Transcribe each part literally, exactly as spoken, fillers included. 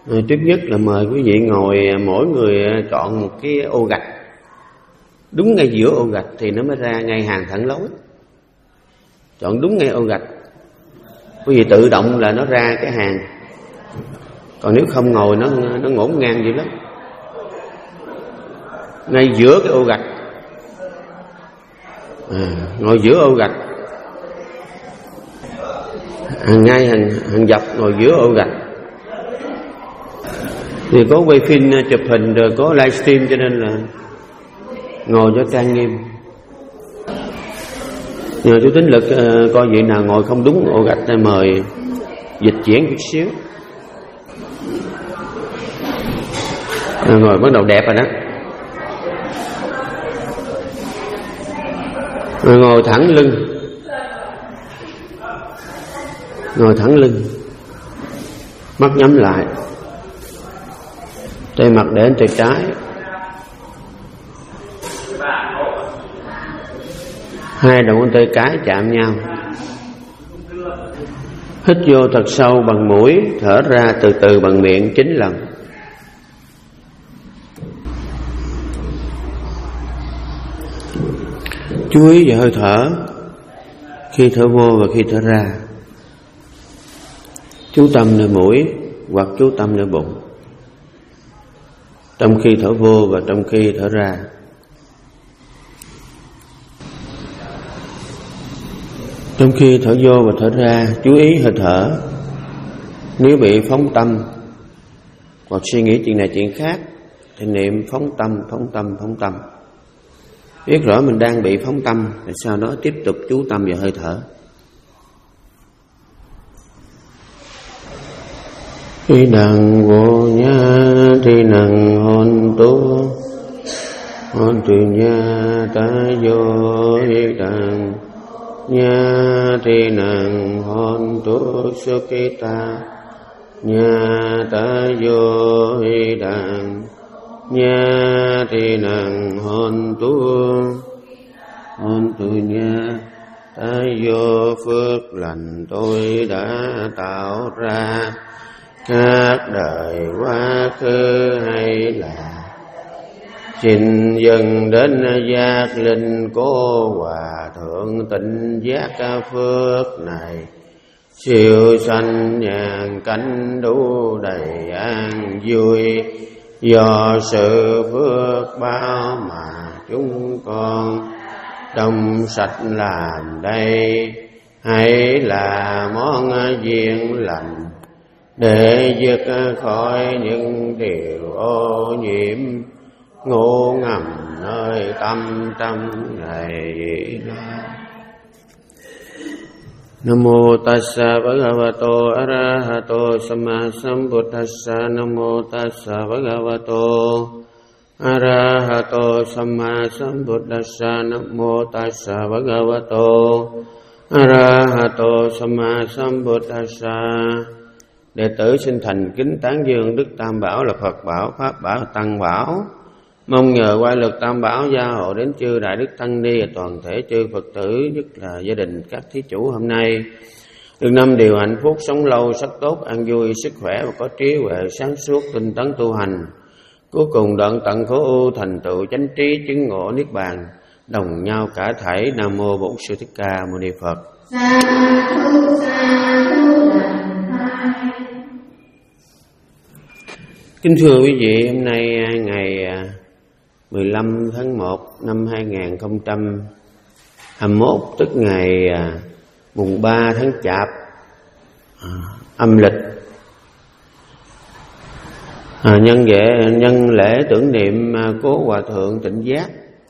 À, trước nhất là mời quý vị ngồi, mỗi người chọn một cái ô gạch, đúng ngay giữa ô gạch thì nó mới ra ngay hàng thẳng lối. Chọn đúng ngay ô gạch, quý vị tự động là nó ra cái hàng. Còn nếu không ngồi nó nó ngổn ngang vậy lắm. Ngay giữa cái ô gạch, à, ngồi giữa ô gạch, hàng ngay hàng hàng dọc ngồi giữa ô gạch. Thì có quay phim chụp hình rồi có livestream cho nên là ngồi cho trang nghiêm. Nhờ chú Tính Lực uh, coi vị nào ngồi không đúng ô gạch thì mời dịch chuyển chút xíu. À, ngồi bắt đầu đẹp rồi đó. Rồi ngồi thẳng lưng, ngồi thẳng lưng, mắt nhắm lại, tay mặt để lên tay trái, hai đầu ngón tay cái chạm nhau. Hít vô thật sâu bằng mũi, thở ra từ từ bằng miệng chín lần. Chú ý vào hơi thở khi thở vô và khi thở ra. Chú tâm nơi mũi hoặc chú tâm nơi bụng, trong khi thở vô và trong khi thở ra. Trong khi thở vô và thở ra, chú ý hơi thở. Nếu bị phóng tâm hoặc suy nghĩ chuyện này chuyện khác thì niệm phóng tâm, phóng tâm, phóng tâm. Biết rõ mình đang bị phóng tâm thì sau đó tiếp tục chú tâm vào hơi thở. Khi đằng vô nha thì nằng hồn tu hồn từ nha ta vô hi đằng nha thì nằng hồn tu sukita nha ta vô hi đằng nha thì nằng hồn tu hồn từ nha ta vô phước lành tôi đã tạo ra các đời quá khứ, hay là xin dần đến giác linh cố hòa thượng tịnh giác phước này. Siêu sanh nhàn cánh đủ đầy an vui, do sự phước báo mà chúng con trong sạch làm đây. Hay là món duyên lành để dứt khỏi những điều ô nhiễm ngủ ngầm nơi tâm trong ngày đó. Nam mô tassa bhagavato arahato samma sambuddhassa. Nam mô tassa bhagavato arahato samma sambuddhassa. Nam mô tassa bhagavato arahato samma sambuddhassa. Đệ tử xin thành kính tán dương Đức Tam Bảo là Phật Bảo, Pháp Bảo, Tăng Bảo. Mong nhờ quay lực Tam Bảo gia hộ đến chư Đại Đức Tăng Ni và toàn thể chư Phật tử, nhất là gia đình các thí chủ hôm nay được năm điều hạnh phúc, sống lâu, sắc tốt, an vui, sức khỏe và có trí huệ sáng suốt, tinh tấn tu hành. Cuối cùng đoạn tận khổ ưu, thành tựu chánh trí, chứng ngộ niết bàn, đồng nhau cả thảy. Nam mô Bổn Sư Thích Ca Mâu Ni Phật. Sa thu sa thu lần hai. Kính thưa quý vị, hôm nay ngày mười lăm tháng một năm hai nghìn không trăm hai mươi mốt, tức ngày mùng ba tháng Chạp âm lịch, à, nhân lễ nhân lễ tưởng niệm cố Hòa thượng Tịnh Giác,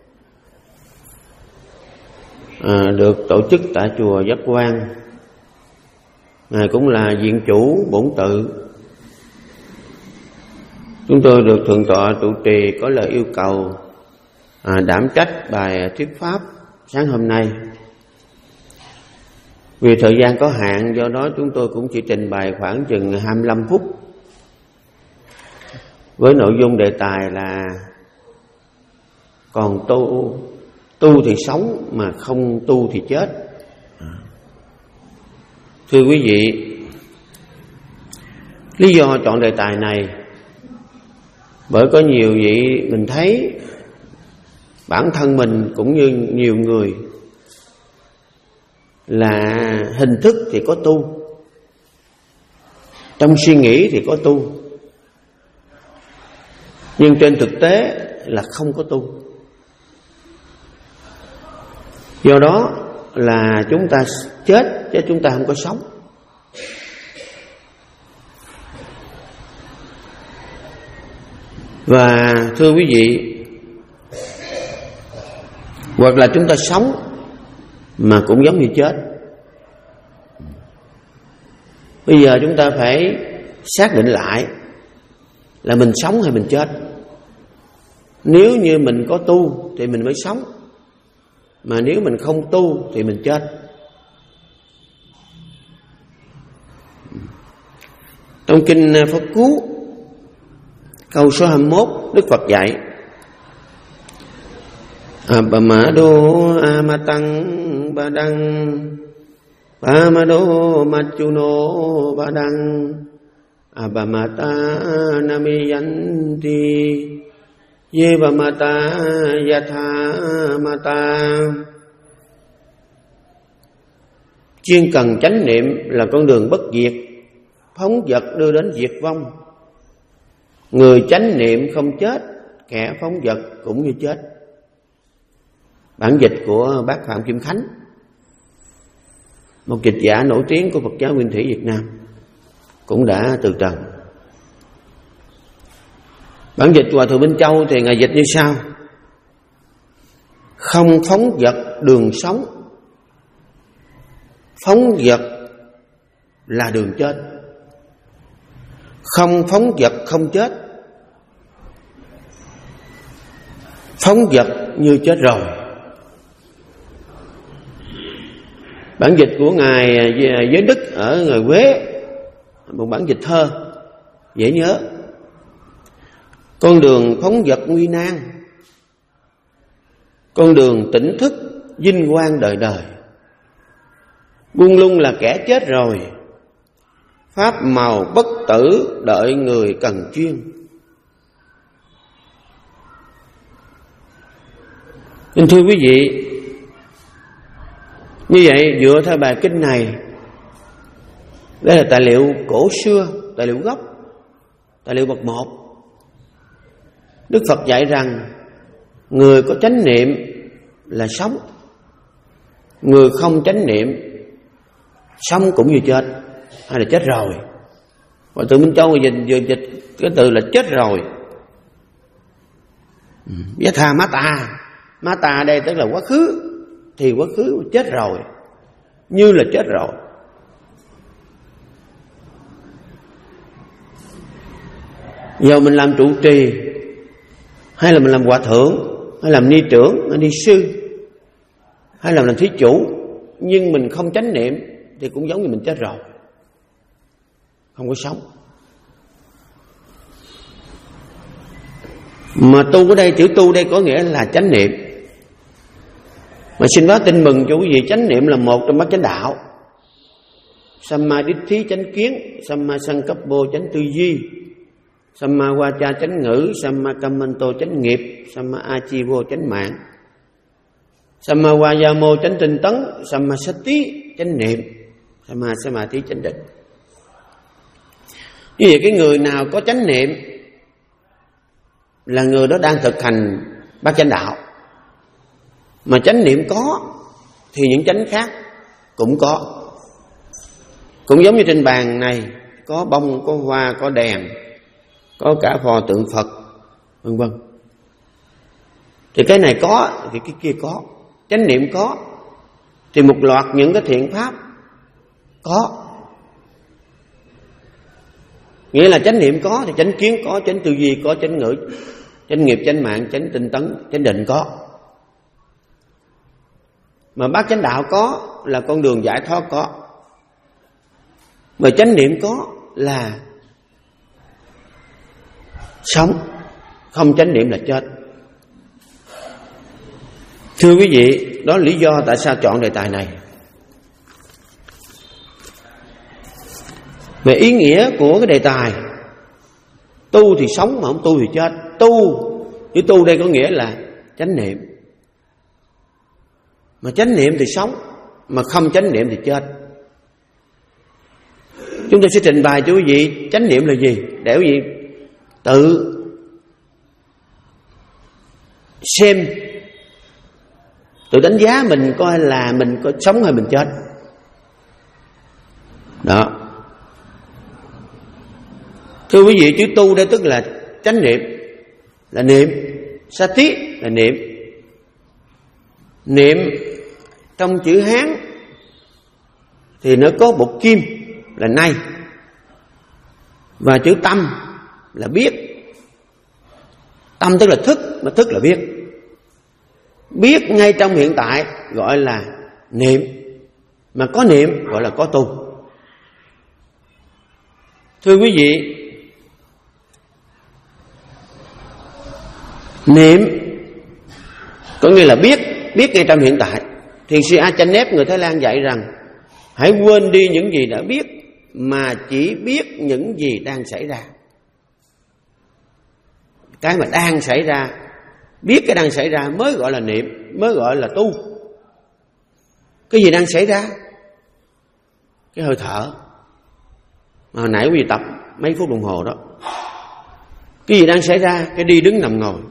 à, được tổ chức tại chùa Giác Quan. Ngài cũng là viện chủ bổn tự. Chúng tôi được thượng tọa trụ trì có lời yêu cầu à, đảm trách bài thuyết pháp sáng hôm nay. Vì thời gian có hạn, do đó chúng tôi cũng chỉ trình bày khoảng chừng hai mươi lăm phút với nội dung đề tài là còn tu tu thì sống mà không tu thì chết. Thưa quý vị, Lý do chọn đề tài này bởi có nhiều vị mình thấy bản thân mình cũng như nhiều người là hình thức thì có tu, trong suy nghĩ thì có tu, nhưng trên thực tế là không có tu. Do đó là chúng ta chết chứ chúng ta không có sống. Và thưa quý vị, hoặc là chúng ta sống mà cũng giống như chết. Bây giờ chúng ta phải xác định lại là mình sống hay mình chết. Nếu như mình có tu thì mình mới sống, mà nếu mình không tu thì mình chết. Trong kinh Pháp Cú câu số hai mươi mốt, Đức Phật dạy: Abamado amatang badang Pamado machuno badang Abamata namiyanti Yevamata yatha mata. Chuyên cần chánh niệm là con đường bất diệt, phóng vật đưa đến diệt vong. Người chánh niệm không chết, kẻ phóng vật cũng như chết. Bản dịch của bác Phạm Kim Khánh, một dịch giả nổi tiếng của Phật giáo Nguyên Thủy Việt Nam, cũng đã từ trần. Bản dịch Hòa Thượng Minh Châu thì ngài dịch như sau: không phóng vật đường sống, phóng vật là đường chết. Không phóng vật không chết, phóng vật như chết rồi. Bản dịch của ngài Giới Đức ở người Quế, một bản dịch thơ dễ nhớ: con đường phóng vật nguy nan, con đường tỉnh thức vinh quang đời đời. Buông lung là kẻ chết rồi, pháp màu bất tử đợi người cần chuyên. Nên thưa quý vị, như vậy dựa theo bài kinh này, đây là tài liệu cổ xưa, tài liệu gốc, tài liệu bậc một. Đức Phật dạy rằng người có chánh niệm là sống, người không chánh niệm sống cũng như chết, hay là chết rồi. Và từ Minh Châu vừa dịch, dịch cái từ là chết rồi. Yatha mata, mata đây tức là quá khứ, thì quá khứ chết rồi, như là chết rồi. Giờ mình làm trụ trì, hay là mình làm hòa thượng, hay làm ni trưởng, hay ni sư, hay là làm thí chủ, nhưng mình không chánh niệm thì cũng giống như mình chết rồi, không có sống. Mà tu ở đây, chữ tu đây có nghĩa là chánh niệm. Mà xin báo tin mừng cho quý vị, chánh niệm là một trong bát chánh đạo. Sammaditthi chánh kiến, Sammasankappo chánh tư duy, Samma Vacha chánh ngữ, Samma Kammanto chánh nghiệp, Samma Achivo chánh mạng, Samma Vayamo chánh tinh tấn, Samma Sati chánh niệm, Samma Samadhi chánh định. Như vậy cái người nào có chánh niệm là người đó đang thực hành bát chánh đạo. Mà chánh niệm có thì những chánh khác cũng có. Cũng giống như trên bàn này có bông, có hoa, có đèn, có cả phò tượng Phật, vân vân. Thì cái này có thì cái kia có. Chánh niệm có thì một loạt những cái thiện pháp có. Nghĩa là chánh niệm có thì chánh kiến có, chánh tư duy có, chánh ngữ, chánh nghiệp, chánh mạng, chánh tinh tấn, chánh định có. Mà bát chánh đạo có là con đường giải thoát có. Mà chánh niệm có là sống, không chánh niệm là chết. Thưa quý vị, đó là lý do tại sao chọn đề tài này. Về ý nghĩa của cái đề tài, tu thì sống mà không tu thì chết. Tu, chữ tu đây có nghĩa là chánh niệm. Mà chánh niệm thì sống, mà không chánh niệm thì chết. Chúng tôi sẽ trình bày cho quý vị chánh niệm là gì, để quý vị tự xem, tự đánh giá mình coi là mình có sống hay mình chết. Đó. Thưa quý vị, chữ tu đây tức là chánh niệm, là niệm. Sati là niệm. Niệm trong chữ Hán thì nó có bột kim là nay, và chữ tâm là biết. Tâm tức là thức, mà thức là biết. Biết ngay trong hiện tại gọi là niệm, mà có niệm gọi là có tu. Thưa quý vị, niệm có nghĩa là biết, biết ngay trong hiện tại. Thiền sư A Chanh Nép người Thái Lan dạy rằng hãy quên đi những gì đã biết, mà chỉ biết những gì đang xảy ra. Cái mà đang xảy ra, biết cái đang xảy ra mới gọi là niệm, mới gọi là tu. Cái gì đang xảy ra? Cái hơi thở mà hồi nãy quý vị tập mấy phút đồng hồ đó. Cái gì đang xảy ra? Cái đi đứng nằm ngồi.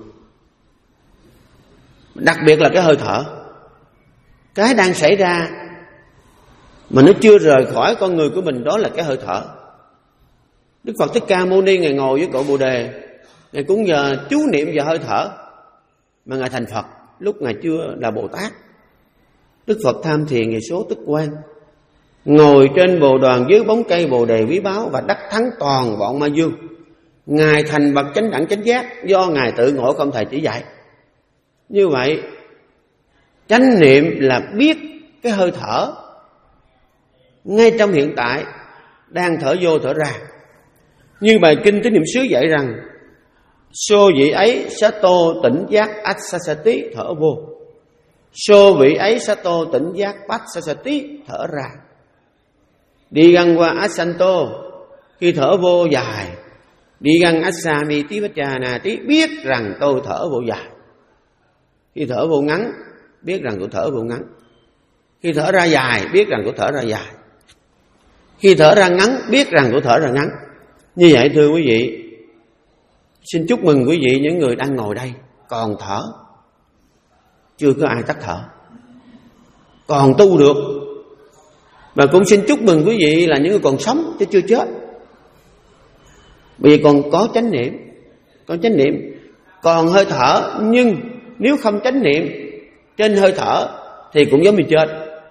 Đặc biệt là cái hơi thở. Cái đang xảy ra mà nó chưa rời khỏi con người của mình, đó là cái hơi thở. Đức Phật Thích Ca Mâu Ni Ngài ngồi với cội Bồ Đề, Ngài cũng nhờ chú niệm vào hơi thở mà Ngài thành Phật. Lúc Ngài chưa là Bồ Tát, Đức Phật tham thiền ngày số tức quan, ngồi trên bồ đoàn dưới bóng cây Bồ Đề quý báu và đắc thắng toàn vọng ma dương. Ngài thành bậc chánh đẳng chánh giác do Ngài tự ngộ không thầy chỉ dạy. Như vậy, chánh niệm là biết cái hơi thở ngay trong hiện tại, đang thở vô thở ra. Như bài kinh Tín Niệm xứ dạy rằng sô vị ấy sato tỉnh giác assasati thở vô, sô vị ấy sato tỉnh giác passasati thở ra. Đi găng qua asanto khi thở vô dài, đi găng assami tí vachana tí biết rằng tôi thở vô dài. Khi thở vô ngắn biết rằng tôi thở vô ngắn. Khi thở ra dài biết rằng tôi thở ra dài. Khi thở ra ngắn biết rằng tôi thở ra ngắn. Như vậy thưa quý vị, xin chúc mừng quý vị những người đang ngồi đây còn thở, chưa có ai tắt thở, còn tu được. Và cũng xin chúc mừng quý vị là những người còn sống chứ chưa chết, bởi vì còn có chánh niệm, có chánh niệm, còn hơi thở. Nhưng nếu không chánh niệm trên hơi thở thì cũng giống như chết.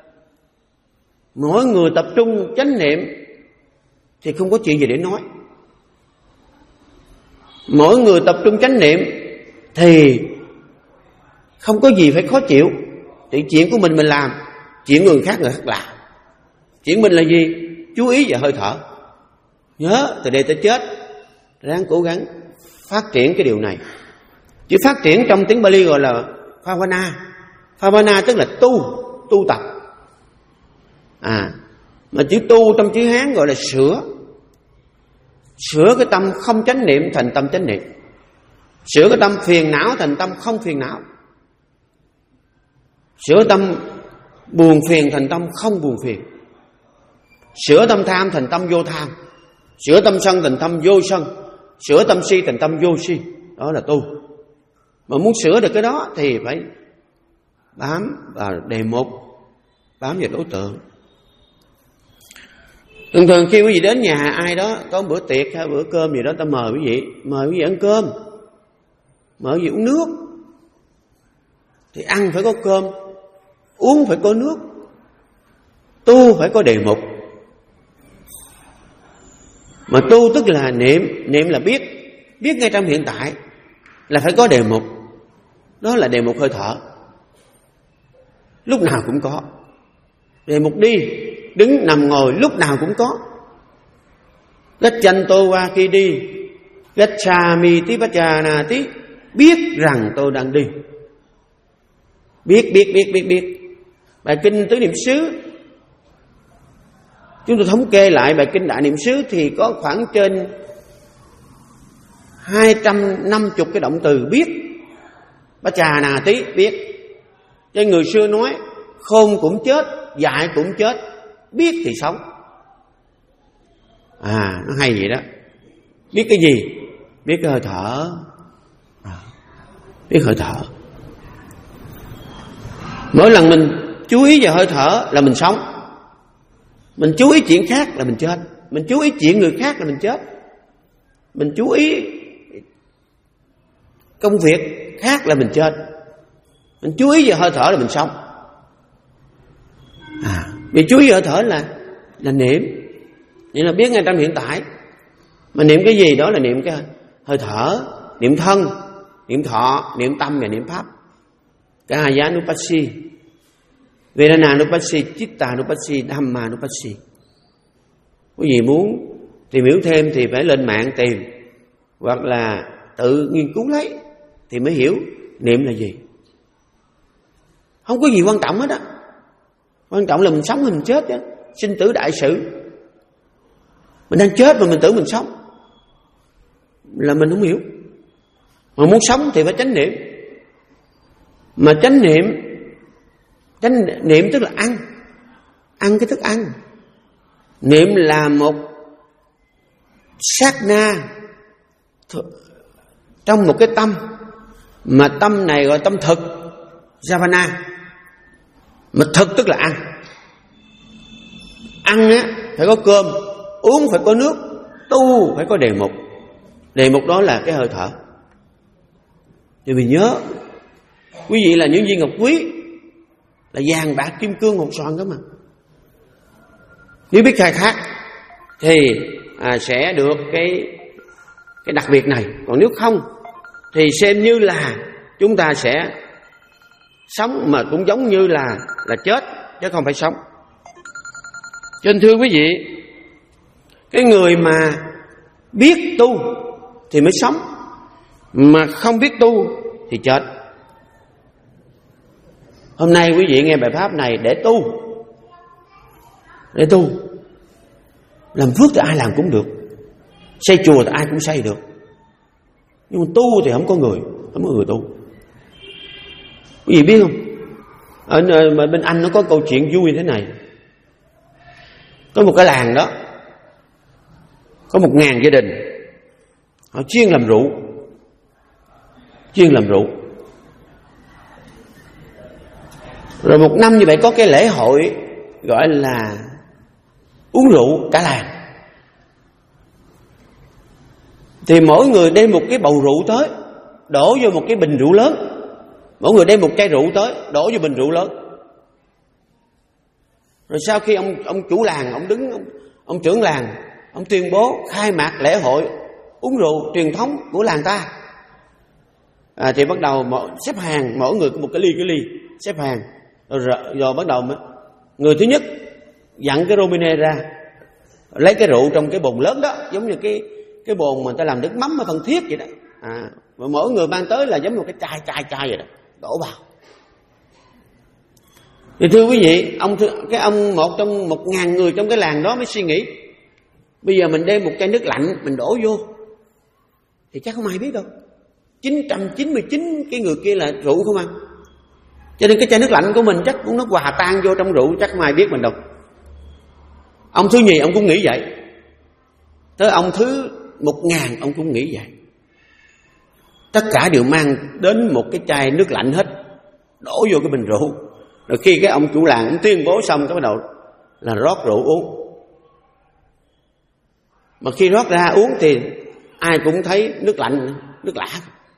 Mỗi người tập trung chánh niệm thì không có chuyện gì để nói. Mỗi người tập trung chánh niệm thì không có gì phải khó chịu. Thì chuyện của mình mình làm, chuyện người khác người khác làm. Chuyện mình là gì? Chú ý vào hơi thở. Nhớ từ đây tới chết ráng cố gắng phát triển cái điều này. Chữ phát triển trong tiếng Bali gọi là Phavana. Phavana tức là tu, tu tập. À, mà chữ tu trong chữ Hán gọi là sửa. Sửa cái tâm không chánh niệm thành tâm chánh niệm. Sửa cái tâm phiền não thành tâm không phiền não. Sửa tâm buồn phiền thành tâm không buồn phiền. Sửa tâm tham thành tâm vô tham. Sửa tâm sân thành tâm vô sân. Sửa tâm si thành tâm vô si. Đó là tu. Mà muốn sửa được cái đó thì phải bám vào đề mục, bám vào đối tượng. Thường thường khi quý vị đến nhà ai đó có một bữa tiệc hay bữa cơm gì đó, ta mời quý vị, mời quý vị ăn cơm, mời quý vị uống nước, thì ăn phải có cơm, uống phải có nước, tu phải có đề mục. Mà tu tức là niệm, niệm là biết, biết ngay trong hiện tại, là phải có đề mục. Đó là đề mục hơi thở, lúc nào cũng có. Đề mục đi, đứng, nằm, ngồi lúc nào cũng có. Gachanto wa khi đi, gachami tí vachana tí, biết rằng tôi đang đi. Biết, biết, biết, biết, biết. Bài kinh Tứ Niệm xứ Chúng tôi thống kê lại bài kinh Đại Niệm xứ thì có khoảng trên hai trăm năm mươi cái động từ biết. Bá trà nà tí biết. Cho người xưa nói khôn cũng chết, dại cũng chết, biết thì sống. À, nó hay vậy đó. Biết cái gì? Biết cái hơi thở. À, biết hơi thở. Mỗi lần mình chú ý vào hơi thở là mình sống. Mình chú ý chuyện khác là mình chết. Mình chú ý chuyện người khác là mình chết. Mình chú ý công việc khác là mình chết. Mình chú ý vào hơi thở là mình sống. À, vì chú ý vào hơi thở là là niệm. Nghĩa là biết ngay trong hiện tại. Mà niệm cái gì đó là niệm cái hơi thở, niệm thân, niệm thọ, niệm tâm và niệm pháp. Kaya-nupassi, Vedana-nupassi, Chitta-nupassi, Dhamma-nupassi. Quý vị muốn tìm hiểu thêm thì phải lên mạng tìm, hoặc là tự nghiên cứu lấy thì mới hiểu niệm là gì. Không có gì quan trọng hết á. Quan trọng là mình sống hay mình chết á. Sinh tử đại sự. Mình đang chết mà mình tưởng mình sống là mình không hiểu. Mà muốn sống thì phải chánh niệm. Mà chánh niệm, chánh niệm tức là ăn. Ăn cái thức ăn. Niệm là một sát na trong một cái tâm. Mà tâm này gọi tâm thực, Javana. Mà thực tức là ăn. Ăn á phải có cơm, uống phải có nước, tu phải có đề mục. Đề mục đó là cái hơi thở. Thì mình nhớ, quý vị là những viên ngọc quý, là vàng bạc kim cương hột xoàn đó mà. Nếu biết khai thác thì à, sẽ được cái cái đặc biệt này. Còn nếu không thì xem như là chúng ta sẽ sống mà cũng giống như là là chết, chứ không phải sống. Cho nên thưa quý vị, cái người mà biết tu thì mới sống, mà không biết tu thì chết. Hôm nay quý vị nghe bài pháp này để tu, để tu. Làm phước thì ai làm cũng được, xây chùa thì ai cũng xây được, nhưng mà tu thì không có người, không có người tu. Quý vị biết không? Ở bên Anh nó có câu chuyện vui thế này. Có một cái làng đó, có một ngàn gia đình, họ chuyên làm rượu, chuyên làm rượu. Rồi một năm như vậy có cái lễ hội gọi là uống rượu cả làng. Thì mỗi người đem một cái bầu rượu tới, đổ vô một cái bình rượu lớn. Mỗi người đem một chai rượu tới, đổ vô bình rượu lớn. Rồi sau khi ông ông chủ làng, ông đứng, ông, ông trưởng làng, ông tuyên bố khai mạc lễ hội uống rượu truyền thống của làng ta. À, thì bắt đầu mỗi, xếp hàng, mỗi người có một cái ly cái ly xếp hàng. Rồi, rồi, rồi bắt đầu mới, người thứ nhất dặn cái romine ra, lấy cái rượu trong cái bồn lớn đó, giống như cái cái bồn mà người ta làm nước mắm ở Phan Thiết vậy đó. À, và mỗi người mang tới là giống một cái chai chai chai vậy đó, đổ vào. Thì thưa quý vị, ông cái ông một trong một ngàn người trong cái làng đó mới suy nghĩ, bây giờ mình đem một chai nước lạnh mình đổ vô thì chắc không ai biết đâu. chín trăm chín mươi chín cái người kia là rượu không ăn. Cho nên cái chai nước lạnh của mình chắc cũng nó hòa tan vô trong rượu, chắc không ai biết mình đâu. Ông thứ nhì ông cũng nghĩ vậy. Tới ông thứ một ngàn ông cũng nghĩ vậy. Tất cả đều mang đến một cái chai nước lạnh hết, đổ vô cái bình rượu. Rồi khi cái ông chủ làng ông tuyên bố xong, cái bắt đầu là rót rượu uống. Mà khi rót ra uống thì ai cũng thấy nước lạnh, nước lạ.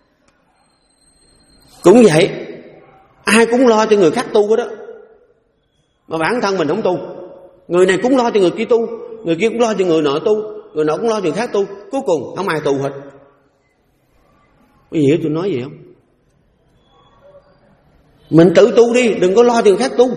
Cũng vậy, ai cũng lo cho người khác tu đó. Mà bản thân mình không tu. Người này cũng lo cho người kia tu, người kia cũng lo cho người nọ tu, người nọ cũng lo cho người khác tu. Cuối cùng không ai tu hết. Quý vị hiểu tôi nói gì không? Mình tự tu đi, đừng có lo cho người khác tu.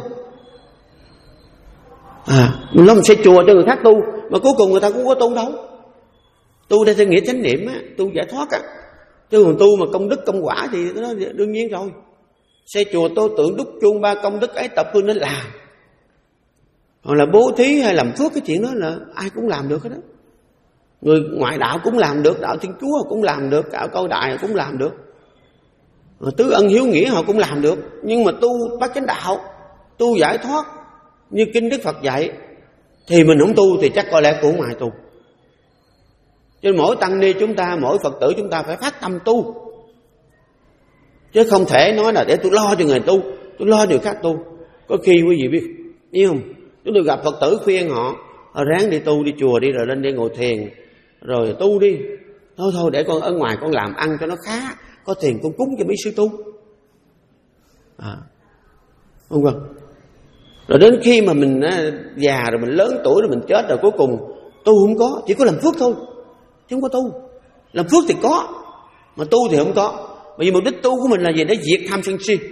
À, mình lo mình xây chùa cho người khác tu, mà cuối cùng người ta cũng có tu đâu. Tu đây theo nghĩa chánh niệm á, tu giải thoát á. Chứ còn tu mà công đức công quả thì nó đương nhiên rồi. Xây chùa tô tượng đúc chuông ba công đức ấy tập phương nên làm. Hoặc là bố thí hay làm phước, cái chuyện đó là ai cũng làm được hết đó. Người ngoại đạo cũng làm được, đạo Thiên Chúa cũng làm được, đạo Câu Đại cũng làm được, tứ ân hiếu nghĩa họ cũng làm được. Nhưng mà tu bát chánh đạo, tu giải thoát như kinh Đức Phật dạy thì mình không tu thì chắc có lẽ cũng không ai tu. Cho nên mỗi tăng ni chúng ta, mỗi Phật tử chúng ta phải phát tâm tu, chứ không thể nói là để tôi lo cho người tu, tôi lo cho người khác tu. Có khi quý vị biết, biết không, chúng tôi gặp Phật tử khuyên họ, họ ráng đi tu, đi chùa đi, rồi lên đây ngồi thiền, rồi tu đi. Thôi thôi để con ở ngoài con làm ăn cho nó khá, có tiền con cúng cho mấy sư tu. À, không vâng. Rồi đến khi mà mình già rồi, mình lớn tuổi rồi, mình chết rồi, cuối cùng tu không có, chỉ có làm phước thôi, chứ không có tu. Làm phước thì có, mà tu thì không có. Bởi vì mục đích tu của mình là gì? Để diệt tham sân si.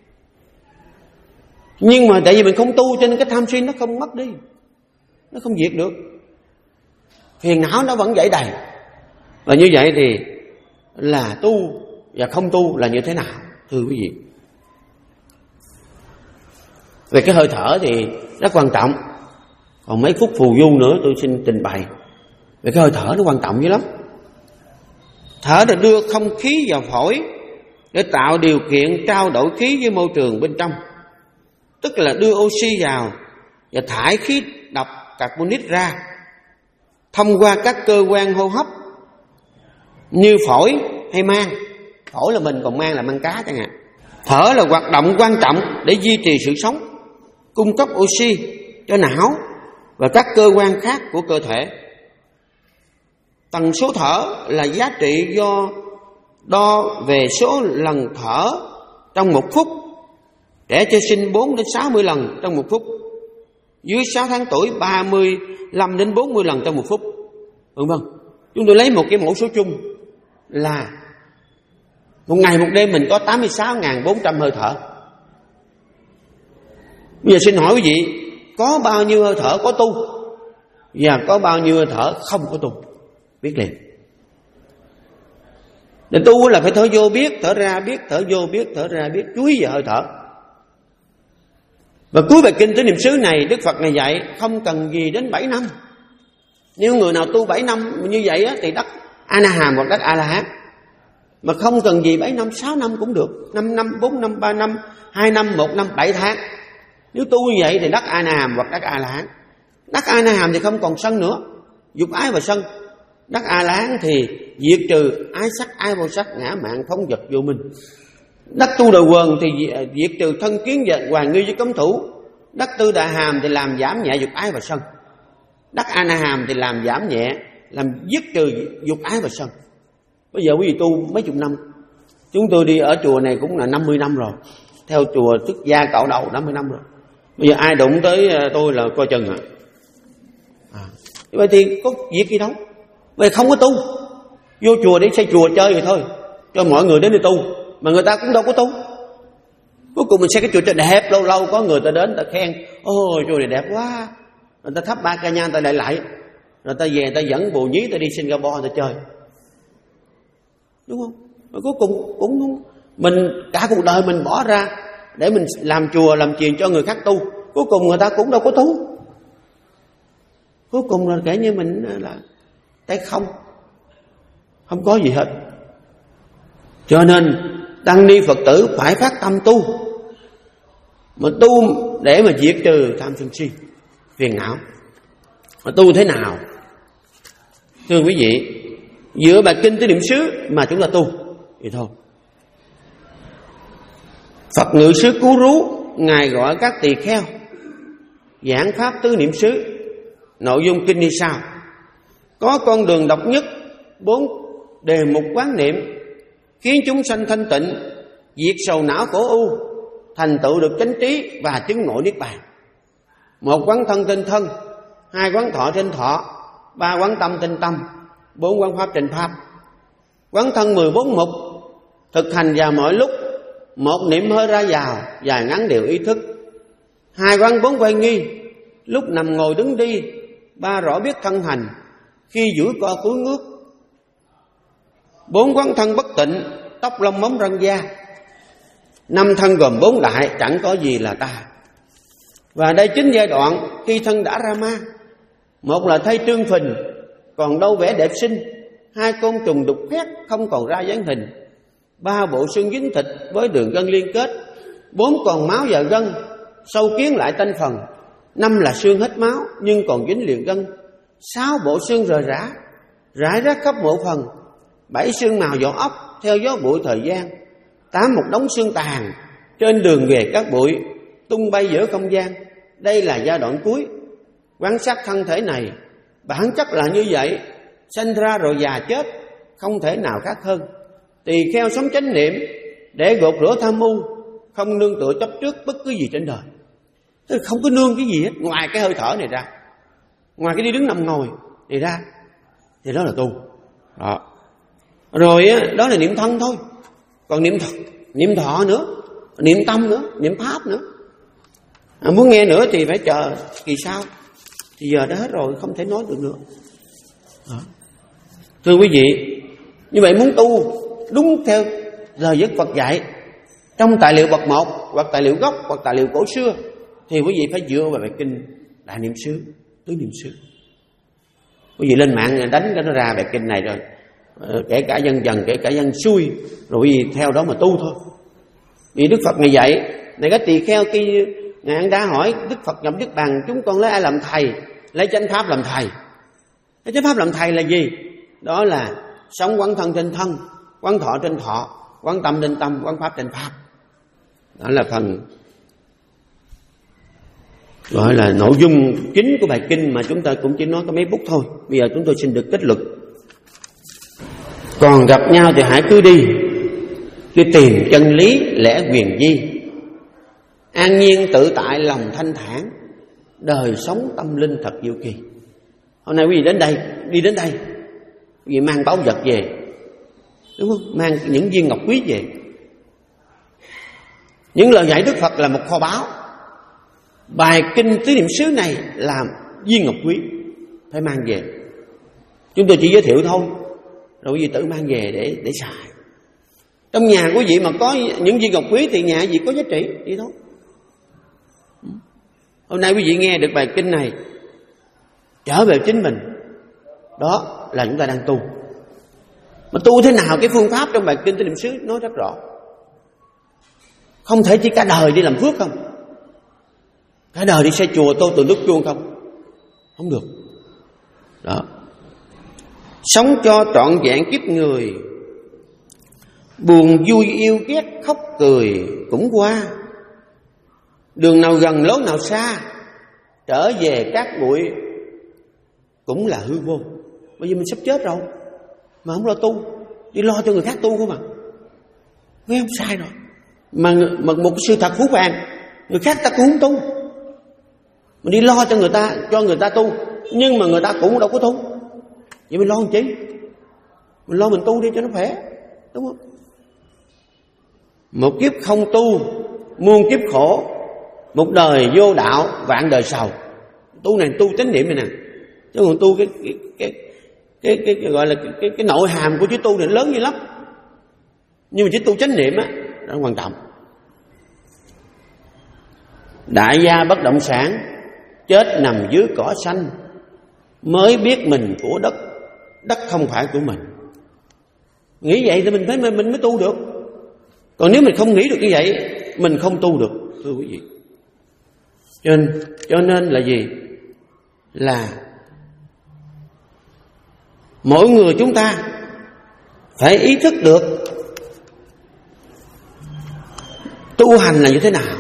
Nhưng mà tại vì mình không tu cho nên cái tham si nó không mất đi, nó không diệt được, phiền não nó vẫn dậy đầy. Và như vậy thì là tu và không tu là như thế nào, thưa quý vị? Về cái hơi thở thì rất quan trọng. Còn mấy phút phù du nữa tôi xin trình bày về cái hơi thở, nó quan trọng dữ lắm. Thở là đưa không khí vào phổi để tạo điều kiện trao đổi khí với môi trường bên trong, tức là đưa oxy vào và thải khí độc carbonic ra thông qua các cơ quan hô hấp như phổi hay mang. Phổi là mình, còn mang là mang cá chẳng hạn. Thở là hoạt động quan trọng để duy trì sự sống, cung cấp oxy cho não và các cơ quan khác của cơ thể. Tần số thở là giá trị do đo về số lần thở trong một phút. Trẻ sơ sinh bốn đến sáu mươi lần trong một phút, dưới sáu tháng tuổi ba mươi lăm đến bốn mươi lần trong một phút. Đúng không? Chúng tôi lấy một cái mẫu số chung là một ngày một đêm mình có tám mươi sáu nghìn bốn trăm hơi thở. Bây giờ xin hỏi quý vị, có bao nhiêu hơi thở có tu và có bao nhiêu hơi thở không có tu? Biết liền. Để tu là phải thở vô biết, thở ra biết, thở vô biết, thở ra biết, chú ý vào hơi thở. Và cuối bài kinh Tứ Niệm xứ này, Đức Phật này dạy không cần gì đến bảy năm. Nếu người nào tu bảy năm như vậy á, thì đắc A-na-hàm hoặc đắc A-la-hán. Mà không cần gì bảy năm, sáu năm cũng được, năm năm, bốn năm, ba năm, hai năm, một năm, bảy tháng. Nếu tu như vậy thì đắc A-na-hàm hoặc đắc A-la-hán. Đắc A-na-hàm thì không còn sân nữa, dục ái và sân. Đắc A-la-hán thì diệt trừ ái sắc, ái vô sắc, ngã mạn, phóng dật vô minh. Đắc tu đà quần thì diệt trừ thân kiến và hoài nghi với cấm thủ. Đắc tư đà hàm thì làm giảm nhẹ dục ái và sân. Đắc A-na-hàm thì làm giảm nhẹ, làm dứt trừ dục ái và sân. Bây giờ quý vị tu mấy chục năm, chúng tôi đi ở chùa này cũng là năm mươi năm rồi, theo chùa xuất gia cạo đầu năm mươi năm rồi. Bây giờ ai đụng tới tôi là coi chừng à. à. Vậy thì có việc gì đâu. Vậy không có tu, vô chùa để xây chùa chơi rồi thôi, cho mọi người đến đi tu, mà người ta cũng đâu có tu. Cuối cùng mình xây cái chùa cho đẹp, lâu lâu có người ta đến ta khen, ôi chùa này đẹp quá, người ta thắp ba ca nhang ta lại lại, rồi ta về ta dẫn bồ nhí ta đi Singapore ta chơi, đúng không? Rồi cuối cùng cũng mình cả cuộc đời mình bỏ ra để mình làm chùa làm chiền cho người khác tu, cuối cùng người ta cũng đâu có tu. Cuối cùng là kể như mình là tay không, không có gì hết. Cho nên tăng ni Phật tử phải phát tâm tu, mà tu để mà diệt trừ tham sân si, phiền não. Mà tu thế nào? Thưa quý vị, dựa bài kinh Tứ Niệm xứ mà chúng ta tu thì thôi. Phật Ngự Xứ Cứu Rú, Ngài gọi các tỳ kheo giảng pháp Tứ Niệm xứ. Nội dung kinh như sau: có con đường độc nhất, bốn đề mục quán niệm, khiến chúng sanh thanh tịnh, diệt sầu não khổ ưu, thành tựu được chánh trí và chứng ngộ niết bàn. Một, quán thân trên thân; hai, quán thọ trên thọ; ba, quán tâm trên tâm; bốn, quán pháp trên pháp. Quán thân mười bốn mục, thực hành vào mọi lúc. Một, niệm hơi ra vào, dài ngắn đều ý thức. Hai, quán bốn quay nghi, lúc nằm ngồi đứng đi. Ba, rõ biết thân hành, khi duỗi co cúi ngước. Bốn, quán thân bất tịnh, tóc lông móng răng da. Năm, thân gồm bốn đại, chẳng có gì là ta. Và đây chính giai đoạn khi thân đã ra ma. Một là thay trương phình, còn đâu vẻ đẹp xinh. Hai con trùng đục khoét, không còn ra dáng hình. Ba bộ xương dính thịt với đường gân liên kết. Bốn còn máu và gân, sâu kiến lại tanh phần. Năm là xương hết máu nhưng còn dính liền gân. Sáu bộ xương rời rã, rải rác khắp mộ phần. Bảy xương màu vỏ ốc theo gió bụi thời gian. Tám một đống xương tàn trên đường về các bụi, tung bay giữa không gian. Đây là giai đoạn cuối. Quan sát thân thể này, bản chất là như vậy. Sanh ra rồi già chết, không thể nào khác hơn. Tỳ kheo sống chánh niệm để gột rửa tham mưu, không nương tựa chấp trước bất cứ gì trên đời. Tức không có nương cái gì hết ngoài cái hơi thở này ra, ngoài cái đi đứng nằm ngồi này ra, thì đó là tu. Đó. Rồi á, đó là niệm thân thôi. Còn niệm thọ, niệm thọ nữa, niệm tâm nữa, niệm pháp nữa. À, muốn nghe nữa thì phải chờ kỳ sau. Thì giờ đã hết rồi, không thể nói được nữa. Đó. Thưa quý vị, như vậy muốn tu đúng theo lời Đức Phật dạy trong tài liệu bậc một, hoặc tài liệu gốc, hoặc tài liệu cổ xưa, thì quý vị phải dựa vào bài kinh Đại Niệm xứ, Tứ Niệm xứ. Quý vị lên mạng đánh cái nó ra bài kinh này rồi, kể cả dân dần, kể cả dân xuôi, rồi quý vị theo đó mà tu thôi. Vì Đức Phật ngày dạy, này các tỳ kheo, khi Ngài An Đa hỏi Đức Phật nhập Niết Bàn, chúng con lấy ai làm thầy? Lấy chánh pháp làm thầy. Lấy chánh pháp làm thầy là gì? Đó là sống quán thân trên thân, quán thọ trên thọ, quán tâm trên tâm, quán pháp trên pháp. Đó là phần gọi là nội dung chính của bài kinh, mà chúng ta cũng chỉ nói có mấy phút thôi. Bây giờ chúng tôi xin được kết luận. Còn gặp nhau thì hãy cứ đi, cứ tìm chân lý lẽ quyền di, an nhiên tự tại lòng thanh thản, đời sống tâm linh thật diệu kỳ. Hôm nay quý vị đến đây, đi đến đây, quý vị mang báu vật về, đúng không? Mang những viên ngọc quý về. Những lời dạy Đức Phật là một kho báu. Bài kinh Tứ Niệm xứ này là viên ngọc quý, phải mang về. Chúng tôi chỉ giới thiệu thôi, rồi quý vị tự mang về để để xài. Trong nhà quý vị mà có những viên ngọc quý thì nhà quý vị có giá trị, vậy thôi. Hôm nay quý vị nghe được bài kinh này, trở về chính mình, đó là chúng ta đang tu. Mà tu thế nào, cái phương pháp trong bài kinh Tứ Niệm xứ nói rất rõ. Không thể chỉ cả đời đi làm phước không, cả đời đi xây chùa tô tượng đức chuông không, không được. Đó. Sống cho trọn vẹn kiếp người, buồn vui yêu ghét khóc cười cũng qua. Đường nào gần lối nào xa, trở về các bụi cũng là hư vô. Bởi vì mình sắp chết rồi mà không lo tu, đi lo cho người khác tu không mà, nghe không sai rồi. Mà, mà một sự thật phú phàng, người khác ta cũng không tu, mình đi lo cho người ta, cho người ta tu, nhưng mà người ta cũng đâu có tu. Vậy mình lo làm chi? Mình lo mình tu đi cho nó khỏe, đúng không? Một kiếp không tu, muôn kiếp khổ. Một đời vô đạo, vạn đời sầu. Tu này tu chánh niệm này nè, chứ còn tu cái cái cái cái, cái, cái gọi là cái, cái, cái nội hàm của chữ tu này lớn như lắm. Nhưng mà chữ tu chánh niệm á, đó quan trọng. Đại gia bất động sản, chết nằm dưới cỏ xanh, mới biết mình của đất, đất không phải của mình. Nghĩ vậy thì mình phải mình mới tu được. Còn nếu mình không nghĩ được như vậy, mình không tu được, thưa quý vị. Cho nên, cho nên là gì? Là mỗi người chúng ta phải ý thức được tu hành là như thế nào.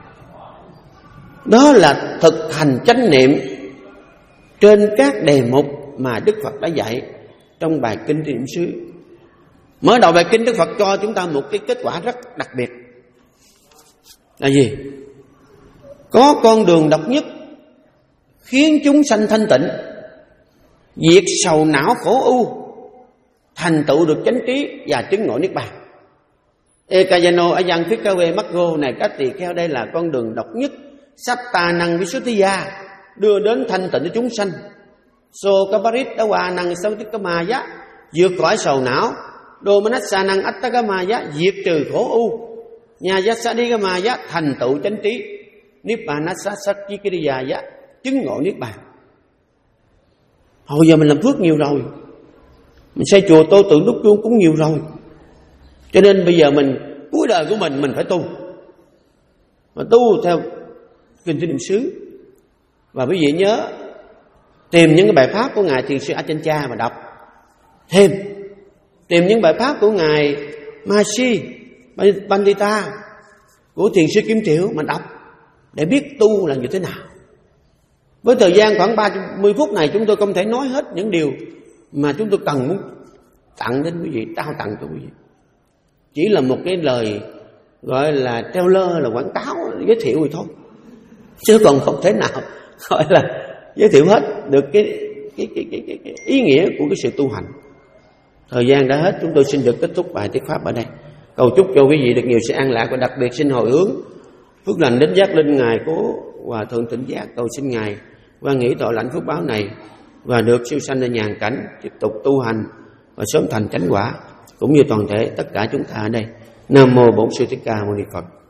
Đó là thực hành chánh niệm trên các đề mục mà Đức Phật đã dạy trong bài kinh Tứ Niệm xứ. Mới đầu bài kinh Đức Phật cho chúng ta một cái kết quả rất đặc biệt là gì? Có con đường độc nhất khiến chúng sanh thanh tịnh, diệt sầu não khổ ưu, thành tựu được chánh trí và chứng ngộ niết bàn. Ekayano Ayang Phikawe Makgo, này các tỳ kheo, đây là con đường độc nhất Satta năng Visuddhiya, đưa đến thanh tịnh cho chúng sanh. So Kaparit Dawa năng Sautikkamaya, vượt khỏi sầu não. Domanassa năng Attakamaya, diệt trừ khổ ưu. Nhà Yasadhikamaya, thành tựu chánh trí. Niết Bàn Nát Sát Sắc Chí Cái Già Giá, chứng ngộ Niết Bàn. Hồi giờ mình làm phước nhiều rồi, mình xây chùa tô tượng đúc chuông cũng nhiều rồi, cho nên bây giờ mình cuối đời của mình mình phải tu, mà tu theo kinh Tứ Niệm xứ. Và quý vị nhớ tìm những cái bài pháp của ngài Thiền sư Ajahn Chah mà đọc thêm, tìm những bài pháp của ngài Mahasi Pandita, của Thiền sư Kim Triệu mà đọc để biết tu là như thế nào. Với thời gian khoảng ba mươi phút này, chúng tôi không thể nói hết những điều mà chúng tôi cần muốn tặng đến quý vị, trao tặng cho quý vị. Chỉ là một cái lời gọi là treo lơ, là quảng cáo, giới thiệu rồi thôi, chứ còn không thể nào gọi là giới thiệu hết được cái, cái, cái, cái, cái, cái ý nghĩa của cái sự tu hành. Thời gian đã hết, chúng tôi xin được kết thúc bài thuyết pháp ở đây. Cầu chúc cho quý vị được nhiều sự an lạc, và đặc biệt xin hồi hướng phước lành đến giác linh ngài của Hòa Thượng Tịnh Giác. Cầu xin ngài quan nghĩ tội lãnh phước báo này và được siêu sanh lên nhàn cảnh, tiếp tục tu hành và sớm thành chánh quả, cũng như toàn thể tất cả chúng ta ở đây. Nam mô Bổn Sư Thích Ca Mâu Ni Phật.